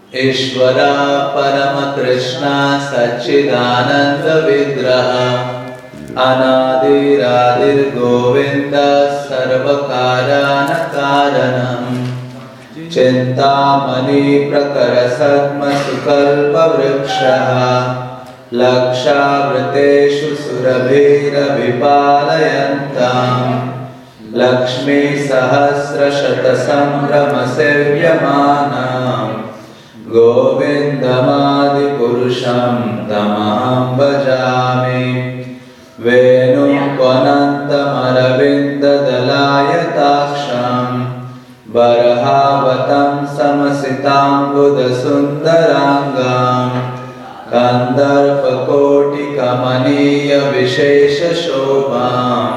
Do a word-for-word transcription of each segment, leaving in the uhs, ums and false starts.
ईश्वरा परम कृष्ण सच्चिदानंद विग्रह अनादिरादिर्गोविंद सर्वकारण कारणम् चिंतामणि प्रकरसद्म सुकल्पवृक्षः लक्षावृतेषु सुरभिरभिपालयन्ताम् लक्ष्मी सहस्रशतसंभ्रमसेव्यमानाम् गोविन्दमादिपुरुषं तमहं भजामि वेणुक्वनन्तमरविन्ददलायताक्षं बर्हावतं समसिताम्बुदसुन्दराङ्गां कन्दर्पकोटिकमनीयविशेषशोभां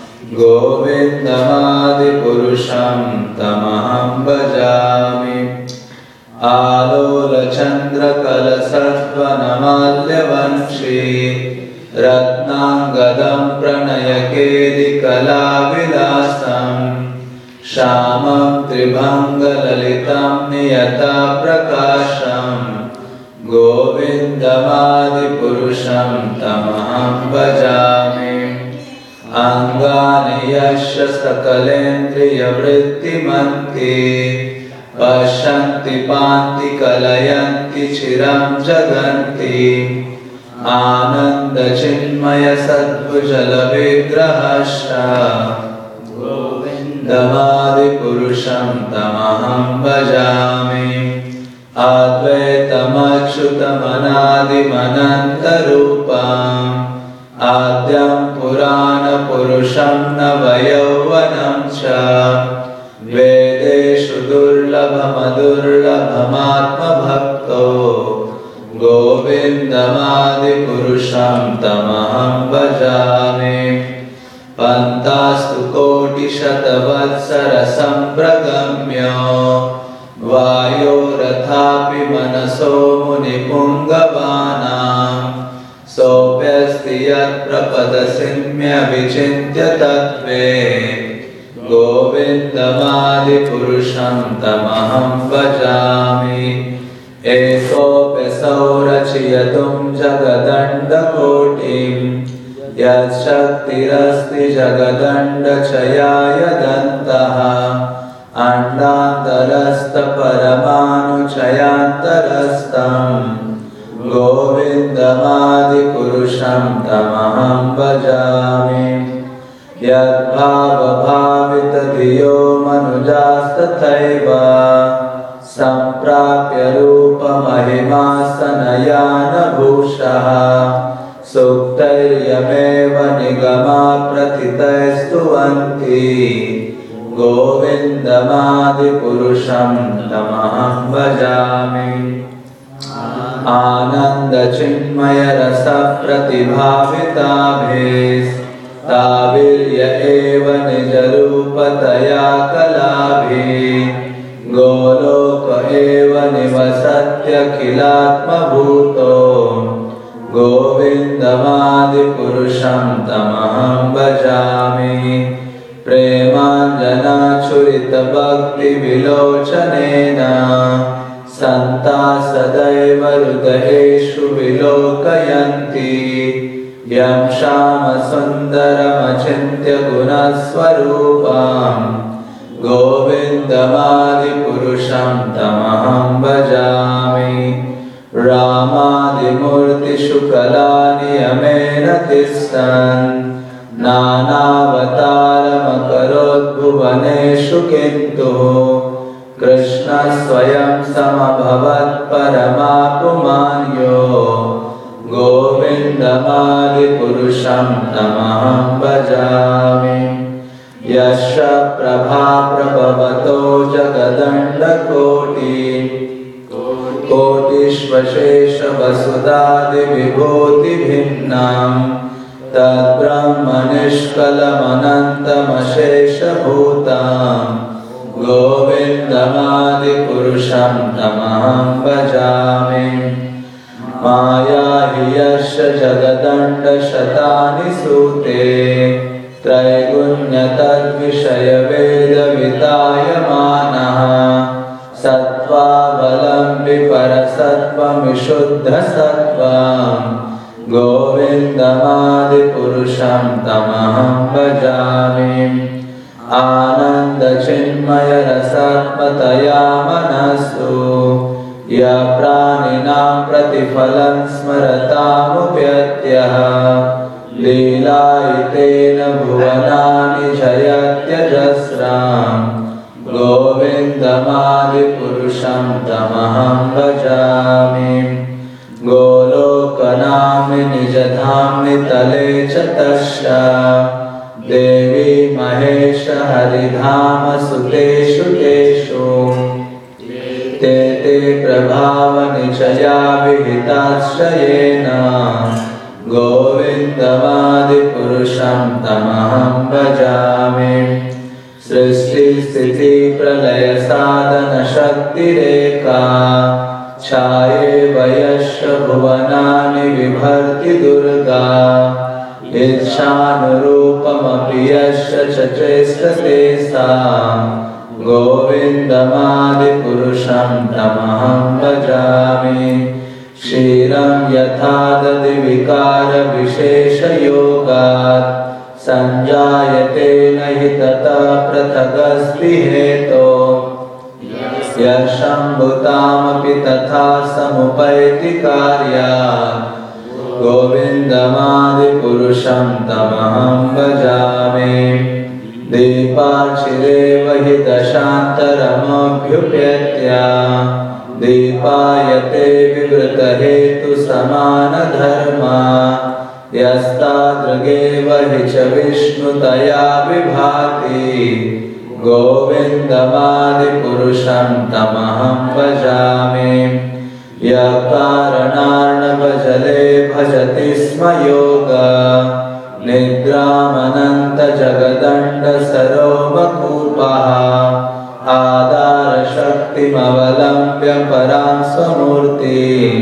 गोविन्दमादिपुरुषं तमहं भजामि आलोलचन्द्रकलसत्वनमाल्यवंशी रत्नाङ्गदं प्रणयकेलिकलाविलासं श्यामं त्रिभङ्गललितं नियतप्रकाशं गोविन्दमादिपुरुषं तमहं भजामि अङ्गानि यस्य सकलेन्द्रियवृत्तिमन्ति पश्यन्ति पान्ति कलयन्ति चिरं जगन्ति आनन्दचिन्मयसद्भुजलविग्रहश्च गोविन्दमादिपुरुषं तमहं भजामि अद्वैतमच्युतमनादिमनन्तरूपम् आद्यं पुराणपुरुषं नवयौवनं च वेदेषु दुर्लभमदुर्लभमात्मभक्तो गोविन्दमादिपुरुषं तमहं भजामि पन्तास्तु कोटिशतवत्सरसम्प्रगम्यो वायोरथापि मनसो मुनिपुङ्गवानां सोऽप्यस्ति यत्प्रपदसिम्यविचिन्त्य तत्त्वे गोविन्दमादिपुरुषं तमहं भजामि एकोऽप्यसौ रचयितुं जगदण्डकोटिं यच्छक्तिरस्ति जगदण्डचयाय दन्तः अण्डान्तरस्थपरमाणुचयान्तरस्थम् गोविन्दमादिपुरुषं तमहं भजामि यद्भावभावितधियो मनुजास्तथैव सम्प्राप्य रूपमहिमासनयानभूषः सूक्तैर्यमेव निगमा प्रथितैस्तुवन्ति गोविन्दमादिपुरुषं तमहं भजामि आनन्दचिन्मयरसप्रतिभाविताभिस्ताविर्य एव निजरूपतया कलाभिः गोलोक एव निवसत्यखिलात्मभूतो गोविन्दमादिपुरुषं तमहं भजामि प्रेमाञ्जनाचुरितभक्तिविलोचनेन सन्ता सदैव हृदयेषु विलोकयन्ति यं श्यामसुन्दरमचिन्त्य गुणस्वरूपं गोविन्दमादिपुरुषं तमहं भजामि रामादिमूर्तिषु कलानियमेन तिष्ठन् नानावतारमकरोद्भुवनेषु किन्तु कृष्णः स्वयं समभवत् परमापुमान्यो गोविन्दमादिपुरुषं तमहं भजामि यस्य प्रभा प्रभवतो जगदण्डकोटि कोटिष्वशेषवसुधादिविभूतिभिन्नां तद्ब्रह्मनिष्कलमनन्तमशेषभूतां गोविन्दमादिपुरुषं तमहं भजामि माया हि यस्य जगदण्डशतानि सूते त्रैगुण्यतद्विषयवेदवितायमानः सत्त्वा सर्वावलम्बि परसत्त्वं विशुद्धसत्त्वं गोविन्दमादिपुरुषं तमहं भजामि। आनन्दचिन्मयरसात्मतया मनस्सु यः प्राणिनां प्रतिफलं स्मरतामुप्यत्यः लीलायितेन भुवनानि जयत्यजस्रां गोविन्दमादिपुरुषं तमहं भजामि। गोलोकनाम्नि निजधाम्नि तले च तस्य देवी महेश हरिधाम सुतेषु तेषु ते ते प्रभावनिचया विहिताश्रयेण गोविन्दमादिपुरुषं तमहं भजामि। सृष्टिस्थितिप्रलयसाधनशक्तिरेका छायेव यस्य भुवनानि बिभर्ति दुर्गा इच्छानुरूपमपि यस्य च चेष्टते सा गोविन्दमादिपुरुषं तमहं भजामि। क्षीरं यथा दधिविकारविशेषयोगात् संजायते न हि ततः पृथगस्ति हेतोः यशम्भुतामपि तथा समुपैति कार्यात् गोविन्दमादिपुरुषं तमहं भजामि। दीपाचिरेव हि दशान्तरमभ्युपेत्य दीपायते विवृतहेतुसमानधर्मा यस्तादृगेव हि च विष्णुतया विभाति गोविन्दमादिपुरुषं तमहं भजामि। यः कारणार्णवजले भजति स्म योगा निद्रामनन्तजगदण्डसरोमकूपः आधारशक्तिमवलम्ब्य परां स्वमूर्तिं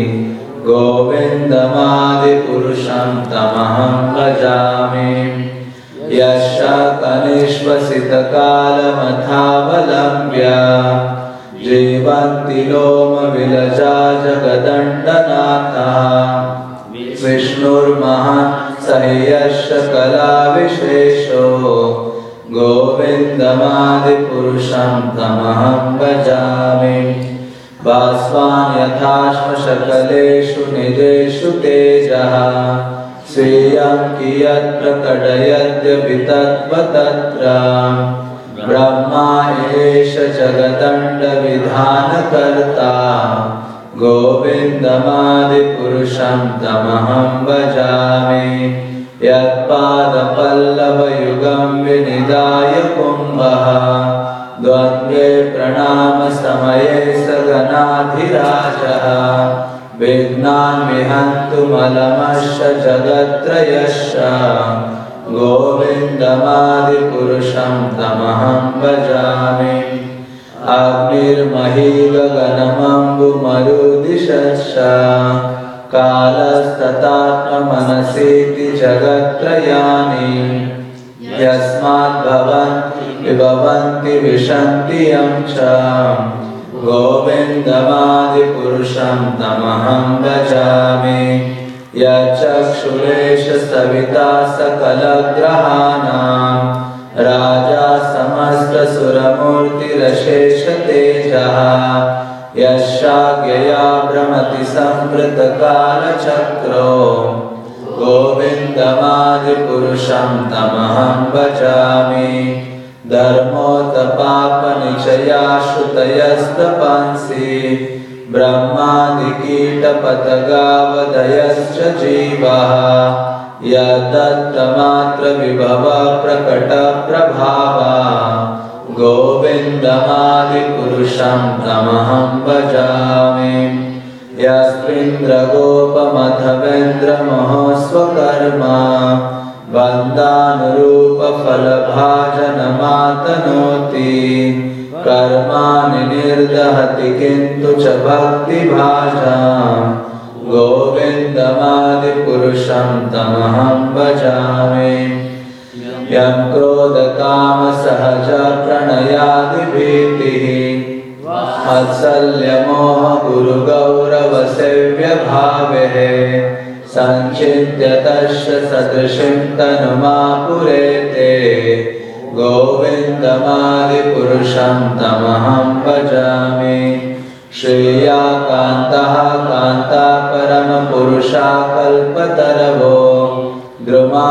गोविन्दमादिपुरुषं तमहं भजामि। यस्य कनिष्वसितकालमथावलम्ब्य जीवन्ति लोमविलजा जगदण्डनाथः विष्णुर्महान् स हि यस्य कलाविशेषो गोविन्दमादिपुरुषं तमहं भजामि। भास्वान् यथाश्मशकलेषु निजेषु तेजः स्वीयं कियत् प्रकटयद्यपि तत्त्वतत्र ब्रह्मा एष जगदण्डविधानकर्ता गोविन्दमादिपुरुषं तमहं भजामि। यत्पादपल्लवयुगं विनिदाय कुम्भः द्वन्द्वे प्रणामसमये स गणाधिराजः विघ्नान् विहन्तुमलमश्च जगत्त्रयश्च गोविन्दमादिपुरुषं तमहं भजामि। अग्निर्मही गगनमम्बुमरुदिशश्च कालस्तथात्ममनसीति जगत्त्रयानि यस्माद्भवन्ति विभवन्ति विशन्ति यं च गोविन्दमादिपुरुषं तमहं भजामि। यचक्षुरेश सविता सकलग्रहाणां राजा समस्तसुरमूर्तिरशेषतेजः यस्याज्ञया भ्रमति संवृतकालचक्रो गोविन्दमादिपुरुषं तमहं भजामि। धर्मोत्पापनिचया श्रुतयस्तपंसि ब्रह्मादिकीटपतगावदयश्च जीवः यदत्तमात्रविभव प्रकटप्रभावा गोविन्दमादिपुरुषं तमहं भजामि। यस्मिन्द्रगोपमथवेन्द्रमहोस्वकर्मा बन्धानुरूपफलभाजनमातनोति कर्माणि निर्दहति किन्तु च भक्तिभाजां गोविन्दमादिपुरुषं तमहं भजामि। यं क्रोधकामसहज प्रणयादिभीतिः वात्सल्यमोह गुरुगौरवसेव्य भावेः संचित्य तस्य सदृशीं तनुमापुरेते गोविन्दमादिपुरुषं तमहं भजामि श्रेयाकान्तः कान्ता परमपुरुषा कल्पतरवो द्रुमा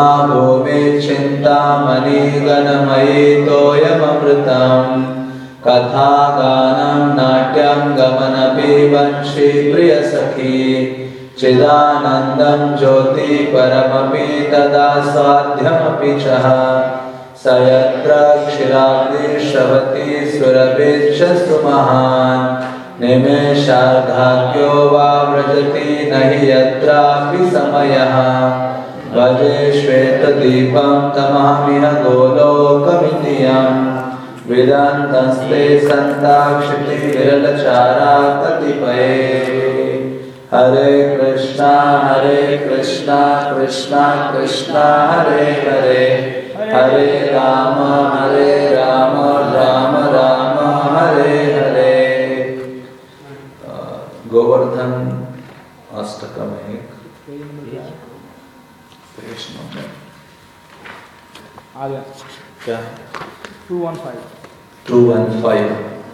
भूमिश्चिन्तामणिगणमयी तोयममृतम् कथागानं नाट्यं गमनपि वंशी प्रियसखी चिदानन्दं ज्योति परमपि तदा स्वाद्यमपि च स यत्र क्षीराब्धिश्रवति सुरभिश्चस्तु महान् निमेषार्धाख्यो वा व्रजति न हि यत्रापि समयः भजे श्वेतदीपं तमहमिह गोलोकमिति यम् वेदान्तस्ते सन्ताक्षिति विरलचारा कतिपये हरे कृष्णा हरे कृष्णा कृष्णा कृष्णा हरे हरे हरे राम हरे राम राम राम हरे हरे। गोवर्धन अष्टकम एक आ गया क्या two one five two one five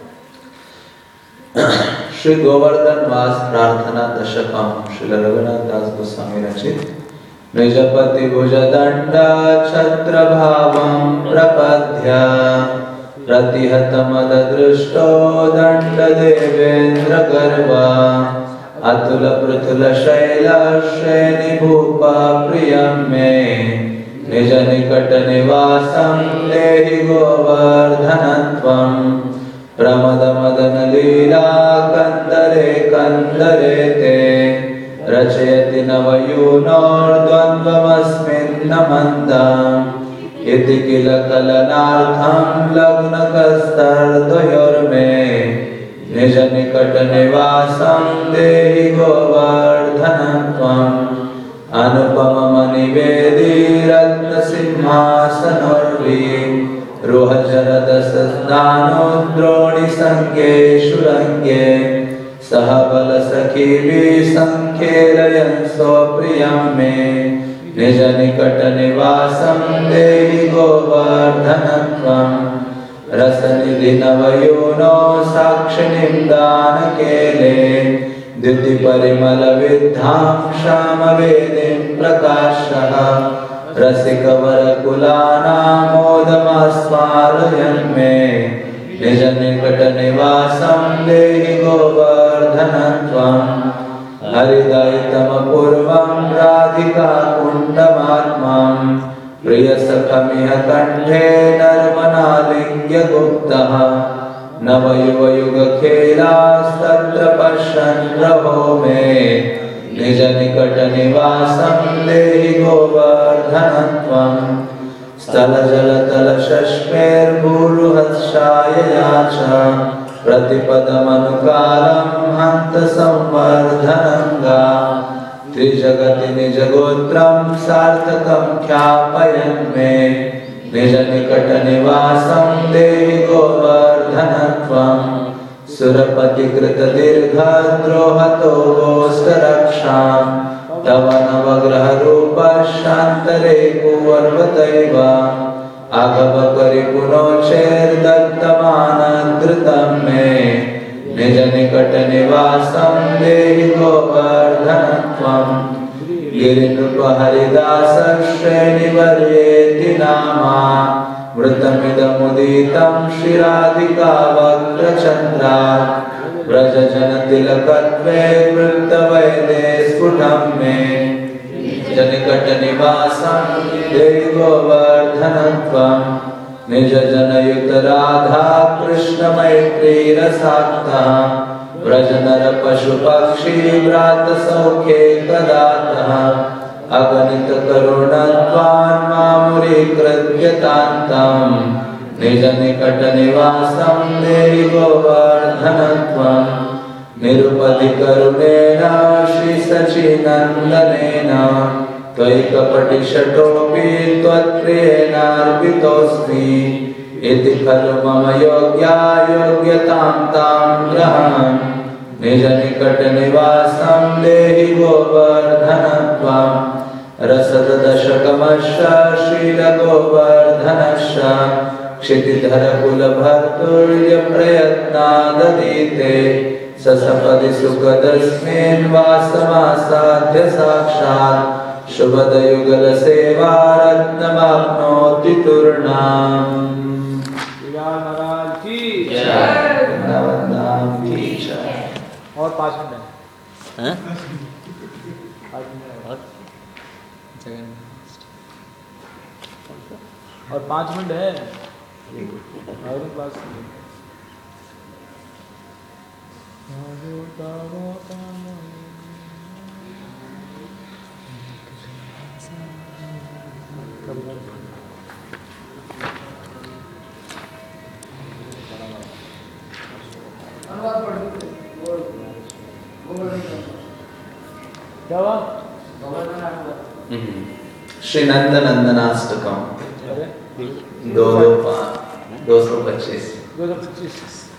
Shri Govardhana Vasa Prarthana दशकम Shri Raghunath दास गोस्वामी रचित निजपति भुजदंड छत्र भावं प्रपद्य प्रतिहत मद दृष्टो दंड देवेंद्र गर्वा अतुल पृथुल शैल श्रेणी भूप प्रियं मे निज निकट निवासं देहि गोवर्धनत्वं प्रमद मदन लीला कंदरे कंदरे ते रचयति नवयूनोर्द्वन्द्वमस्मिन् मन्दम् इति किल कलनार्थं लग्नकस्तर्द्वयोर्मे निज निकट निवासं देहि गोवर्धनत्वम् अनुपममणिवेदी रत्नसिंहासनोर्वी रुहचरदशस्नानो द्रोणिसङ्ख्ये शुरङ्गे सह बलसखीभिः सङ्ख्येलयन् स्वप्रियं मे निज निकट निवासं देहि गोवर्धनत्वम् रसनिधि नवयूनो साक्षिणीं दानकेले द्युति परिमल विद्धां श्यामवेदीं प्रकाशः रसिकवर कुलानामोदमास्वादयन् मे निज निकट निवासं देहि गोवर्धनत्वम् हरिदयितमपूर्वं राधिका कुण्डमात्मां प्रियसखमिह कण्ठे नर्मनालिङ्ग्य गुप्तः नवयुवयुगखेलास्तत्र पश्यन् प्रभो मे निज निकट निवासं देहि गोवर्धनत्वम् स्थलजलतलशश्मेर्भूरुहर्षायया च प्रतिपदमनुकालं हन्त संवर्धनङ्गा त्रिजगति निजगोत्रं सार्थकं ख्यापयन् मे निज निकट निवासं देहि गोवर्धनत्वम् सुरपतिकृतदीर्घद्रोहतो गोष्ठरक्षां तव नवग्रहरूपः शान्तरे कुर्वतैव आगमकरिपुनो चेर्दत्तमानधृतं मे निज निकट निवासं देहि गोवर्धनत्वम् गिरिनृपहरिदास श्रेणिवर्येति नामा मृतमिदमुदितं श्रीराधिका वक्रचन्द्रात् व्रजजनतिलकत्वे वृत्तवैदे स्फुटं मे निज निवासं देहि गोवर्धनत्वम् निज जनयुत राधा कृष्ण मैत्री रसाक्तः व्रजनर पशु पक्षी व्रात सौख्ये कदातः अगणित करुणत्वान् मामुरीकृत्यतान्तं निज निकट निवासं देहि गोवर्धनत्वम् निरुपधि करुणेन श्री सचिनन्दनेन त्वयि कपटिषटोऽपि त्वत्प्रियेणार्पितोऽस्मि इति खलु मम योग्या योग्यतां तां ग्रहन् निज निकट निवासं देहि गोवर्धनत्वं रसद दशकमश्च शील गोवर्धनश्च क्षितिधर कुल भर्तुर्य प्रयत्नाददीते ससपदि सुखदस्मिन् वासमासाध्य साक्षात् शुभद युगल सेवा रत्नमाप्नोति तूर्णाम्। और पाँच मिनट है। और पाँच मिनट है और पास क्या हुआ? श्री नंद नंदनाष्टकम दो दो पाँच दो सौ पच्चीस दो सौ पच्चीस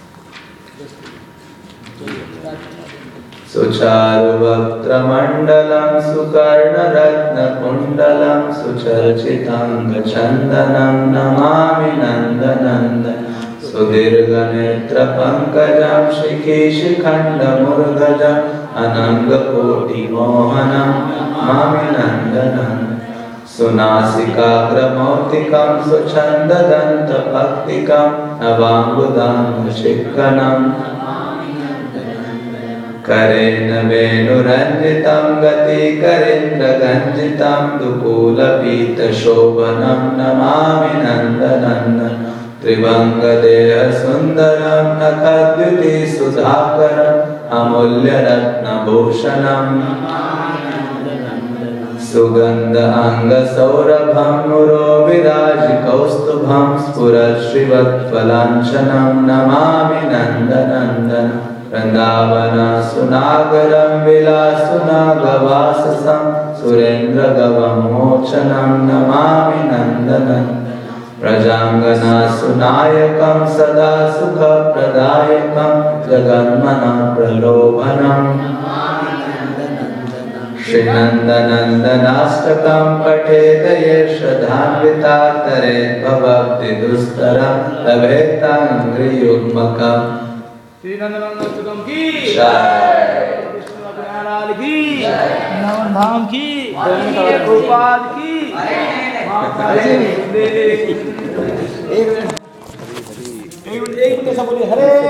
सुचारुवक्त्रमण्डलं सुकर्णरत्नकुण्डलं सुचर्चिताङ्गचन्दनं नमामि नन्दनन्दन सुदीर्घनेत्रपङ्कजं शिखिशिखण्डमुर्गजम् अनङ्गकोटिमोहनं नमामि नन्दनन्दन सुनासिकाग्रमौक्तिकं सुछन्ददन्तभक्तिकं नवाम्बुदाङ्गचिक्कणम् करेण वेणुरञ्जितं गतिकरेन्द्रगञ्जितं दुकूलपीतशोभनं नमामि नन्दनन्दन त्रिभङ्गदेहसुन्दरं नखद्युतिसुधाकरम् अमूल्यरत्नभूषणम् सुगन्ध अङ्गसौरभं मुरो विराजिकौस्तुभं स्फुरश्रीवत्पलाञ्छनं नमामि नन्दनन्दन वृन्दावन सुनागरं विलासुनागवाससं सुरेन्द्रगवमोचनं नमामि नन्दनन्दन प्रजाङ्गना सुनायकं सदा सुखप्रदायकं जगन्मना प्रलोभनम् श्रीनन्दनन्दनाष्टकं पठेत ये श्रद्धान्विता तरेत् भवद्भिदुस्तरं लभेताङ्घ्रियुग्मकम्। श्री नंदनाष्टकम की जय, कृष्ण प्यालाल की जय, नवन धाम की जय, गोपाल की जय। एक मिनट एक मिनट ऐसा बोलिए हरे